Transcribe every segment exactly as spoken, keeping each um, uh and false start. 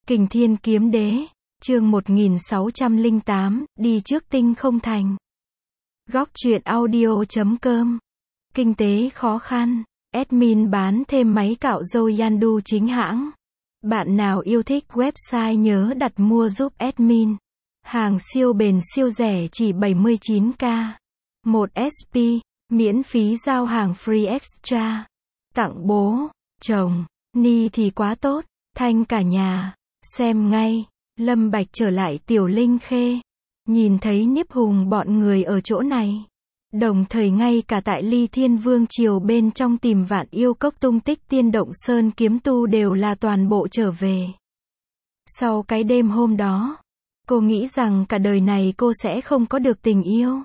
Kình Thiên Kiếm Đế, chương một nghìn sáu trăm lẻ tám, đi trước tinh không thành. Góc truyện audio chấm com. Kinh tế khó khăn, admin bán thêm máy cạo râu Yandu chính hãng. Bạn nào yêu thích website nhớ đặt mua giúp admin. Hàng siêu bền siêu rẻ chỉ bảy mươi chín k. một ét pê, miễn phí giao hàng free extra. Tặng bố, chồng, ni thì quá tốt, thanh cả nhà. Xem ngay, Lâm Bạch trở lại Tiểu Linh Khê. Nhìn thấy Niếp Hùng bọn người ở chỗ này. Đồng thời ngay cả tại Ly Thiên Vương Triều bên trong tìm Vạn Yêu Cốc tung tích Tiên Động Sơn kiếm tu đều là toàn bộ trở về. Sau cái đêm hôm đó, cô nghĩ rằng cả đời này cô sẽ không có được tình yêu.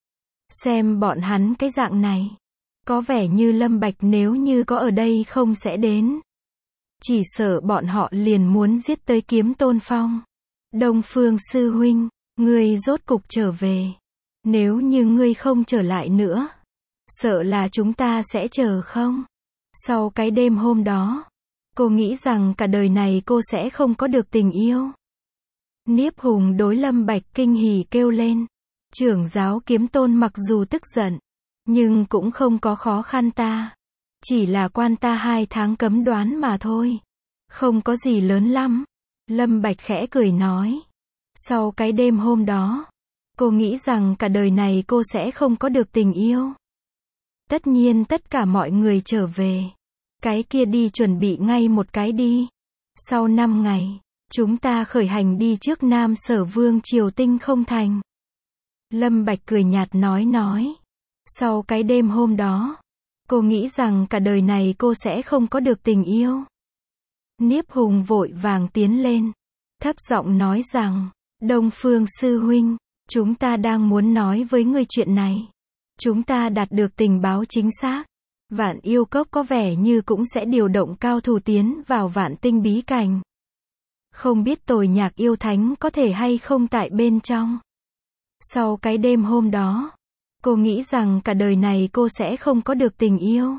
Xem bọn hắn cái dạng này, có vẻ như Lâm Bạch nếu như có ở đây không sẽ đến. Chỉ sợ bọn họ liền muốn giết tới Kiếm Tôn Phong. Đông Phương sư huynh, ngươi rốt cục trở về. Nếu như ngươi không trở lại nữa, sợ là chúng ta sẽ chờ không? Sau cái đêm hôm đó, cô nghĩ rằng cả đời này cô sẽ không có được tình yêu. Niếp Hùng đối Lâm Bạch kinh hỉ kêu lên. Trưởng giáo Kiếm Tôn mặc dù tức giận, nhưng cũng không có khó khăn ta. Chỉ là quan ta hai tháng cấm đoán mà thôi. Không có gì lớn lắm. Lâm Bạch khẽ cười nói. Sau cái đêm hôm đó, cô nghĩ rằng cả đời này cô sẽ không có được tình yêu. Tất nhiên tất cả mọi người trở về. Cái kia đi chuẩn bị ngay một cái đi. Sau năm ngày, chúng ta khởi hành đi trước Nam Sở Vương Triều Tinh không thành. Lâm Bạch cười nhạt nói nói. Sau cái đêm hôm đó, cô nghĩ rằng cả đời này cô sẽ không có được tình yêu. Niếp Hùng vội vàng tiến lên, thấp giọng nói rằng, Đông Phương sư huynh, chúng ta đang muốn nói với ngươi chuyện này. Chúng ta đạt được tình báo chính xác. Vạn Yêu Cốc có vẻ như cũng sẽ điều động cao thủ tiến vào Vạn Tinh bí cảnh. Không biết Tồi Nhạc Yêu Thánh có thể hay không tại bên trong. Sau cái đêm hôm đó, cô nghĩ rằng cả đời này cô sẽ không có được tình yêu.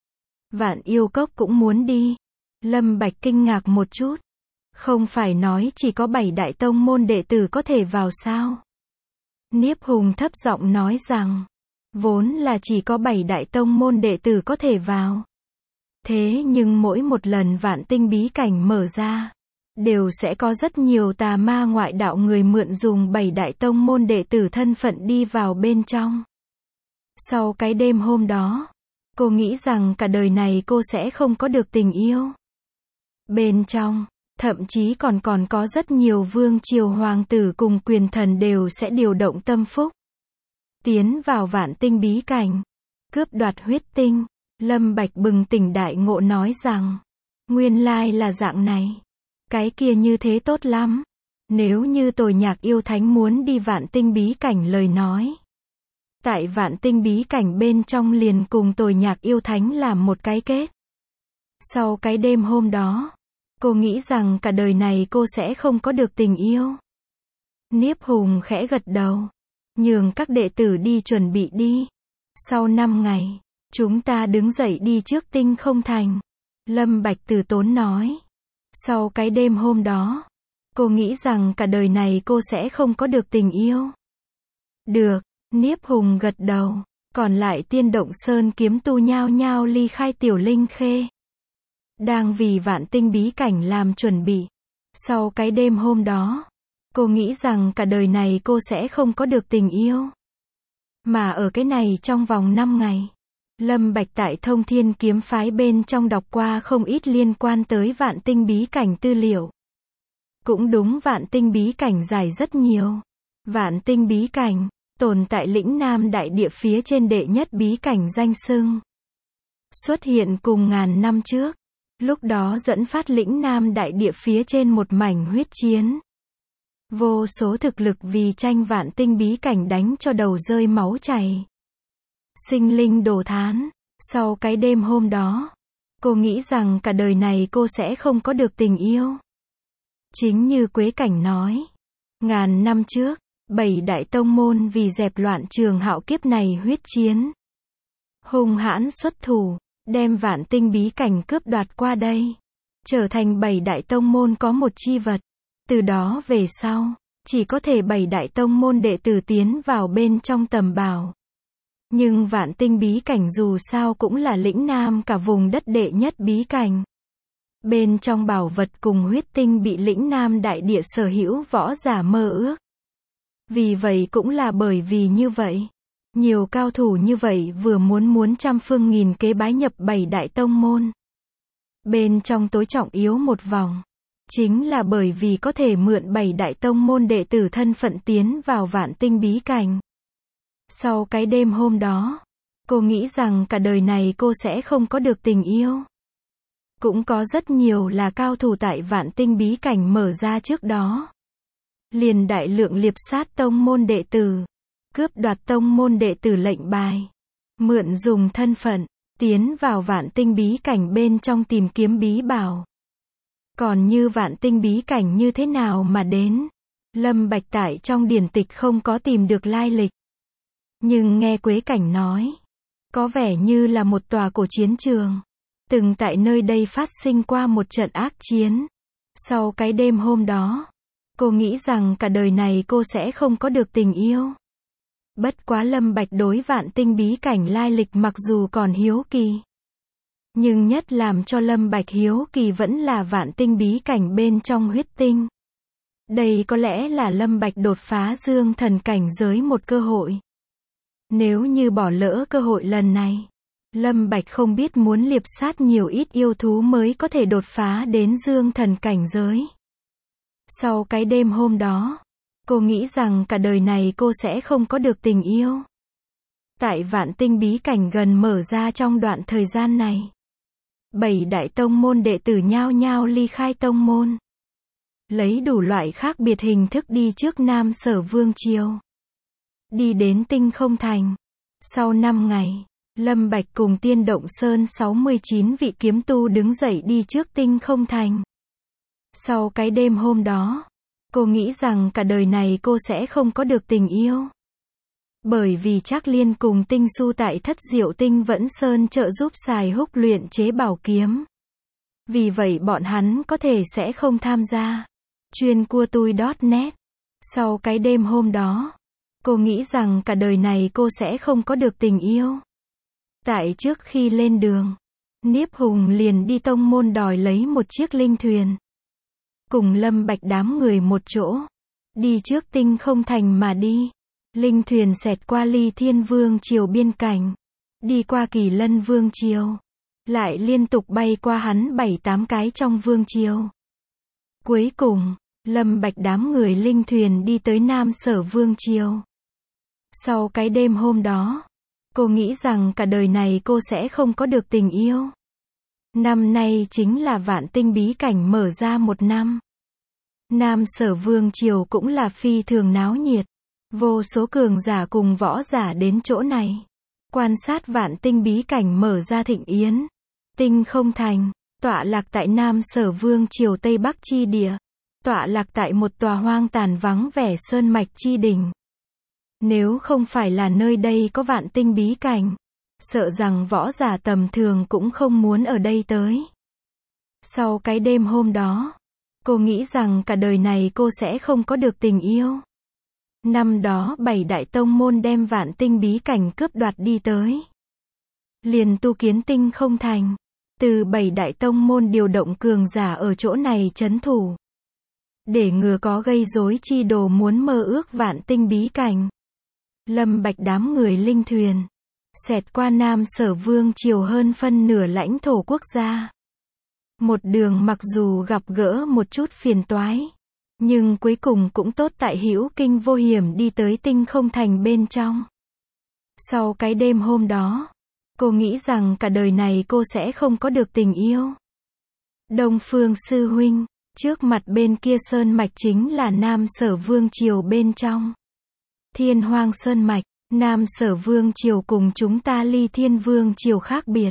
Vạn Yêu Cốc cũng muốn đi. Lâm Bạch kinh ngạc một chút. Không phải nói chỉ có bảy đại tông môn đệ tử có thể vào sao? Niếp Hùng thấp giọng nói rằng, vốn là chỉ có bảy đại tông môn đệ tử có thể vào. Thế nhưng mỗi một lần Vạn Tinh bí cảnh mở ra, đều sẽ có rất nhiều tà ma ngoại đạo người mượn dùng bảy đại tông môn đệ tử thân phận đi vào bên trong. Sau cái đêm hôm đó, cô nghĩ rằng cả đời này cô sẽ không có được tình yêu. Bên trong, thậm chí còn còn có rất nhiều vương triều hoàng tử cùng quyền thần đều sẽ điều động tâm phúc. Tiến vào Vạn Tinh bí cảnh, cướp đoạt huyết tinh. Lâm Bạch bừng tỉnh đại ngộ nói rằng, nguyên lai là dạng này. Cái kia như thế tốt lắm. Nếu như Tồi Nhạc Yêu Thánh muốn đi Vạn Tinh bí cảnh lời nói. Tại Vạn Tinh bí cảnh bên trong liền cùng Tồi Nhạc Yêu Thánh làm một cái kết. Sau cái đêm hôm đó, cô nghĩ rằng cả đời này cô sẽ không có được tình yêu. Niếp Hùng khẽ gật đầu. Nhường các đệ tử đi chuẩn bị đi. Sau năm ngày, chúng ta đứng dậy đi trước Tinh không thành. Lâm Bạch từ tốn nói. Sau cái đêm hôm đó, cô nghĩ rằng cả đời này cô sẽ không có được tình yêu. Được, Niếp Hùng gật đầu. Còn lại Tiên Động Sơn kiếm tu nhao nhao ly khai Tiểu Linh Khê. Đang vì Vạn Tinh bí cảnh làm chuẩn bị. Sau cái đêm hôm đó, cô nghĩ rằng cả đời này cô sẽ không có được tình yêu. Mà ở cái này trong vòng năm ngày, Lâm Bạch tại Thông Thiên kiếm phái bên trong đọc qua không ít liên quan tới Vạn Tinh bí cảnh tư liệu. Cũng đúng, Vạn Tinh bí cảnh dài rất nhiều. Vạn Tinh bí cảnh, tồn tại lĩnh Nam đại địa phía trên đệ nhất bí cảnh danh xưng. Xuất hiện cùng ngàn năm trước. Lúc đó dẫn phát lĩnh Nam đại địa phía trên một mảnh huyết chiến. Vô số thực lực vì tranh Vạn Tinh bí cảnh đánh cho đầu rơi máu chảy. Sinh linh đồ thán. Sau cái đêm hôm đó, cô nghĩ rằng cả đời này cô sẽ không có được tình yêu. Chính như Quế Cảnh nói. Ngàn năm trước, bảy đại tông môn vì dẹp loạn trường hạo kiếp này huyết chiến. Hung hãn xuất thủ, đem Vạn Tinh bí cảnh cướp đoạt qua đây. trở thành bảy đại tông môn có một chi vật. Từ đó về sau, chỉ có thể bảy đại tông môn đệ tử tiến vào bên trong tầm bảo. Nhưng Vạn Tinh bí cảnh dù sao cũng là lĩnh nam cả vùng đất đệ nhất bí cảnh. Bên trong bảo vật cùng huyết tinh bị lĩnh nam đại địa sở hữu võ giả mơ ước. Vì vậy cũng là bởi vì như vậy, nhiều cao thủ như vậy vừa muốn muốn trăm phương nghìn kế bái nhập bảy đại tông môn. Bên trong tối trọng yếu một vòng, chính là bởi vì có thể mượn bảy đại tông môn đệ tử thân phận tiến vào Vạn Tinh bí cảnh. Sau cái đêm hôm đó, cô nghĩ rằng cả đời này cô sẽ không có được tình yêu. Cũng có rất nhiều là cao thủ tại Vạn Tinh bí cảnh mở ra trước đó. Liền đại lượng liệp sát tông môn đệ tử, cướp đoạt tông môn đệ tử lệnh bài, mượn dùng thân phận, tiến vào Vạn Tinh bí cảnh bên trong tìm kiếm bí bảo. Còn như Vạn Tinh bí cảnh như thế nào mà đến, Lâm Bạch tại trong điển tịch không có tìm được lai lịch. Nhưng nghe Quế Cảnh nói, có vẻ như là một tòa cổ chiến trường, từng tại nơi đây phát sinh qua một trận ác chiến. Sau cái đêm hôm đó, cô nghĩ rằng cả đời này cô sẽ không có được tình yêu. Bất quá Lâm Bạch đối Vạn Tinh bí cảnh lai lịch mặc dù còn hiếu kỳ, nhưng nhất làm cho Lâm Bạch hiếu kỳ vẫn là Vạn Tinh bí cảnh bên trong huyết tinh. Đây có lẽ là Lâm Bạch đột phá dương thần cảnh giới một cơ hội. Nếu như bỏ lỡ cơ hội lần này, Lâm Bạch không biết muốn liệp sát nhiều ít yêu thú mới có thể đột phá đến dương thần cảnh giới. Sau cái đêm hôm đó, cô nghĩ rằng cả đời này cô sẽ không có được tình yêu. Tại Vạn Tinh bí cảnh gần mở ra trong đoạn thời gian này, bảy đại tông môn đệ tử nhao nhao ly khai tông môn, lấy đủ loại khác biệt hình thức đi trước Nam Sở Vương Triều, đi đến Tinh Không Thành. Sau năm ngày, Lâm Bạch cùng Tiên Động Sơn sáu mươi chín vị kiếm tu đứng dậy đi trước Tinh Không Thành. Sau cái đêm hôm đó, cô nghĩ rằng cả đời này cô sẽ không có được tình yêu. Bởi vì Trác Liên cùng Tinh Su tại Thất Diệu Tinh Vẫn Sơn trợ giúp Xài Húc luyện chế bảo kiếm. Vì vậy bọn hắn có thể sẽ không tham gia. Chuyên cua tui .net. Sau cái đêm hôm đó, cô nghĩ rằng cả đời này cô sẽ không có được tình yêu. Tại trước khi lên đường, Niếp Hùng liền đi tông môn đòi lấy một chiếc linh thuyền. Cùng Lâm Bạch đám người một chỗ, đi trước Tinh Không Thành mà đi. Linh thuyền xẹt qua Ly Thiên Vương Triều biên cảnh, đi qua Kỳ Lân Vương Triều, lại liên tục bay qua hắn bảy tám cái trong Vương Triều. Cuối cùng, Lâm Bạch đám người linh thuyền đi tới Nam Sở Vương Triều. Sau cái đêm hôm đó, cô nghĩ rằng cả đời này cô sẽ không có được tình yêu. Năm nay chính là Vạn Tinh bí cảnh mở ra một năm. Nam Sở Vương Triều cũng là phi thường náo nhiệt. Vô số cường giả cùng võ giả đến chỗ này, quan sát Vạn Tinh bí cảnh mở ra thịnh yến. Tinh Không Thành, tọa lạc tại Nam Sở Vương Triều Tây Bắc chi địa, tọa lạc tại một tòa hoang tàn vắng vẻ sơn mạch chi đỉnh. Nếu không phải là nơi đây có Vạn Tinh bí cảnh, sợ rằng võ giả tầm thường cũng không muốn ở đây tới. Sau cái đêm hôm đó, cô nghĩ rằng cả đời này cô sẽ không có được tình yêu. Năm đó bảy đại tông môn đem Vạn Tinh bí cảnh cướp đoạt đi tới. Liền tu kiến Tinh Không Thành. Từ bảy đại tông môn điều động cường giả ở chỗ này trấn thủ. Để ngừa có gây rối chi đồ muốn mơ ước Vạn Tinh bí cảnh. Lâm Bạch đám người linh thuyền, xẹt qua Nam Sở Vương Triều hơn phân nửa lãnh thổ quốc gia. Một đường mặc dù gặp gỡ một chút phiền toái, nhưng cuối cùng cũng tốt tại hữu kinh vô hiểm đi tới Tinh Không Thành bên trong. Sau cái đêm hôm đó, cô nghĩ rằng cả đời này cô sẽ không có được tình yêu. Đông Phương sư huynh, trước mặt bên kia sơn mạch chính là Nam Sở Vương Triều bên trong. Thiên Hoang Sơn Mạch, Nam Sở Vương Triều cùng chúng ta Ly Thiên Vương Triều khác biệt.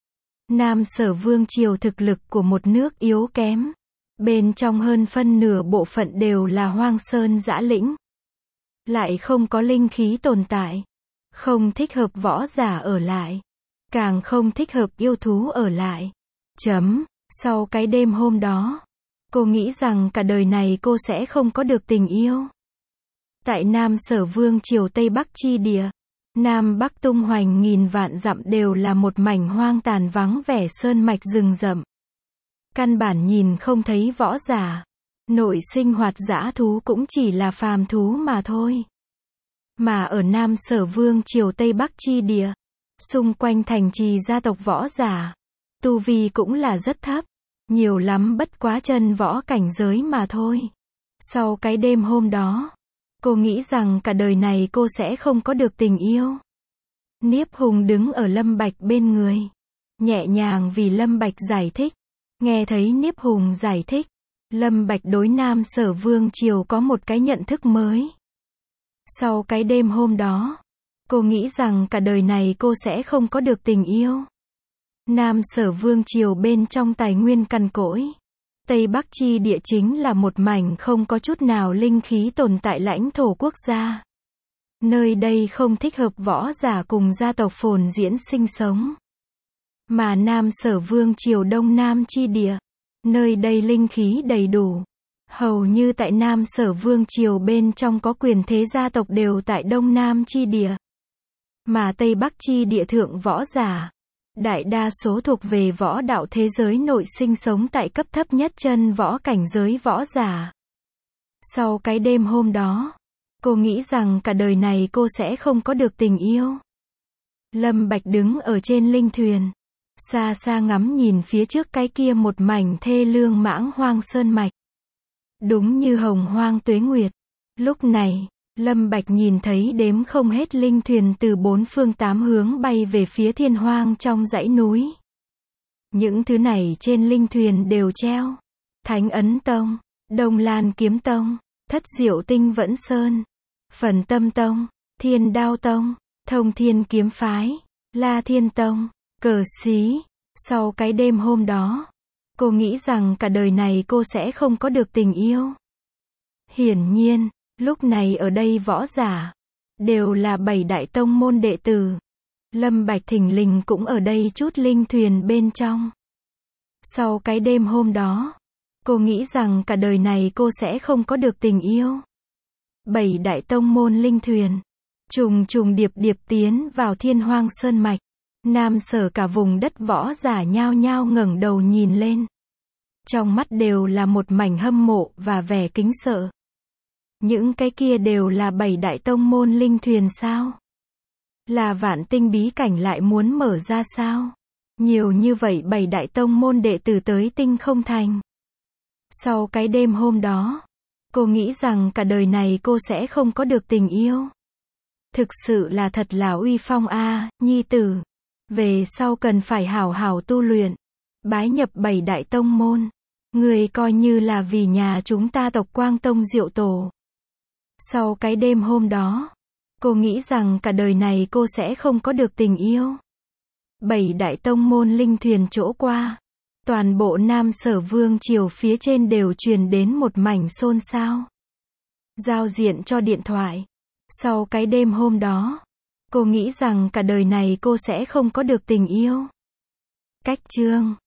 Nam Sở Vương Triều thực lực của một nước yếu kém. Bên trong hơn phân nửa bộ phận đều là hoang sơn dã lĩnh. Lại không có linh khí tồn tại. Không thích hợp võ giả ở lại. Càng không thích hợp yêu thú ở lại. Chấm. Sau cái đêm hôm đó, cô nghĩ rằng cả đời này cô sẽ không có được tình yêu. Tại Nam Sở Vương triều Tây Bắc chi địa, Nam Bắc tung hoành nghìn vạn dặm đều là một mảnh hoang tàn vắng vẻ sơn mạch rừng rậm. Căn bản nhìn không thấy võ giả. Nội sinh hoạt dã thú cũng chỉ là phàm thú mà thôi. Mà ở Nam Sở Vương triều Tây Bắc chi địa, xung quanh thành trì gia tộc võ giả, tu vi cũng là rất thấp, nhiều lắm bất quá chân võ cảnh giới mà thôi. Sau cái đêm hôm đó, cô nghĩ rằng cả đời này cô sẽ không có được tình yêu. Niếp Hùng đứng ở Lâm Bạch bên người, nhẹ nhàng vì Lâm Bạch giải thích. Nghe thấy Niếp Hùng giải thích, Lâm Bạch đối Nam Sở Vương triều có một cái nhận thức mới. Sau cái đêm hôm đó, cô nghĩ rằng cả đời này cô sẽ không có được tình yêu. Nam Sở Vương triều bên trong tài nguyên cằn cỗi. Tây Bắc chi địa chính là một mảnh không có chút nào linh khí tồn tại lãnh thổ quốc gia. Nơi đây không thích hợp võ giả cùng gia tộc phồn diễn sinh sống. Mà Nam Sở Vương triều Đông Nam chi địa, nơi đây linh khí đầy đủ. Hầu như tại Nam Sở Vương triều bên trong có quyền thế gia tộc đều tại Đông Nam chi địa. Mà Tây Bắc chi địa thượng võ giả, đại đa số thuộc về võ đạo thế giới nội sinh sống tại cấp thấp nhất chân võ cảnh giới võ giả. Sau cái đêm hôm đó, cô nghĩ rằng cả đời này cô sẽ không có được tình yêu. Lâm Bạch đứng ở trên linh thuyền, xa xa ngắm nhìn phía trước cái kia một mảnh thê lương mãng hoang sơn mạch. Đúng như hồng hoang tuế nguyệt. Lúc này, Lâm Bạch nhìn thấy đếm không hết linh thuyền từ bốn phương tám hướng bay về phía thiên hoang trong dãy núi. Những thứ này trên linh thuyền đều treo Thánh Ấn Tông, Đông Lan Kiếm Tông, Thất Diệu Tinh Vẫn Sơn, Phần Tâm Tông, Thiên Đao Tông, Thông Thiên Kiếm Phái, La Thiên Tông, Cờ Xí. Sau cái đêm hôm đó, cô nghĩ rằng cả đời này cô sẽ không có được tình yêu. Hiển nhiên, lúc này ở đây võ giả đều là bảy đại tông môn đệ tử. Lâm Bạch thình lình cũng ở đây chút linh thuyền bên trong. Sau cái đêm hôm đó, cô nghĩ rằng cả đời này cô sẽ không có được tình yêu. Bảy đại tông môn linh thuyền trùng trùng điệp điệp tiến vào thiên hoang sơn mạch. Nam Sở cả vùng đất võ giả nhao nhao ngẩng đầu nhìn lên. Trong mắt đều là một mảnh hâm mộ và vẻ kính sợ. Những cái kia đều là bảy đại tông môn linh thuyền sao? Là vạn tinh bí cảnh lại muốn mở ra sao? Nhiều như vậy bảy đại tông môn đệ tử tới tinh không thành. Sau cái đêm hôm đó, cô nghĩ rằng cả đời này cô sẽ không có được tình yêu. Thực sự là thật là uy phong a, à, nhi tử. Về sau cần phải hảo hảo tu luyện, bái nhập bảy đại tông môn. Người coi như là vì nhà chúng ta tộc Quang Tông Diệu Tổ. Sau cái đêm hôm đó, cô nghĩ rằng cả đời này cô sẽ không có được tình yêu. Bảy đại tông môn linh thuyền chỗ qua, toàn bộ Nam Sở Vương triều phía trên đều truyền đến một mảnh xôn xao. Giao diện cho điện thoại. Sau cái đêm hôm đó, cô nghĩ rằng cả đời này cô sẽ không có được tình yêu. Cách chương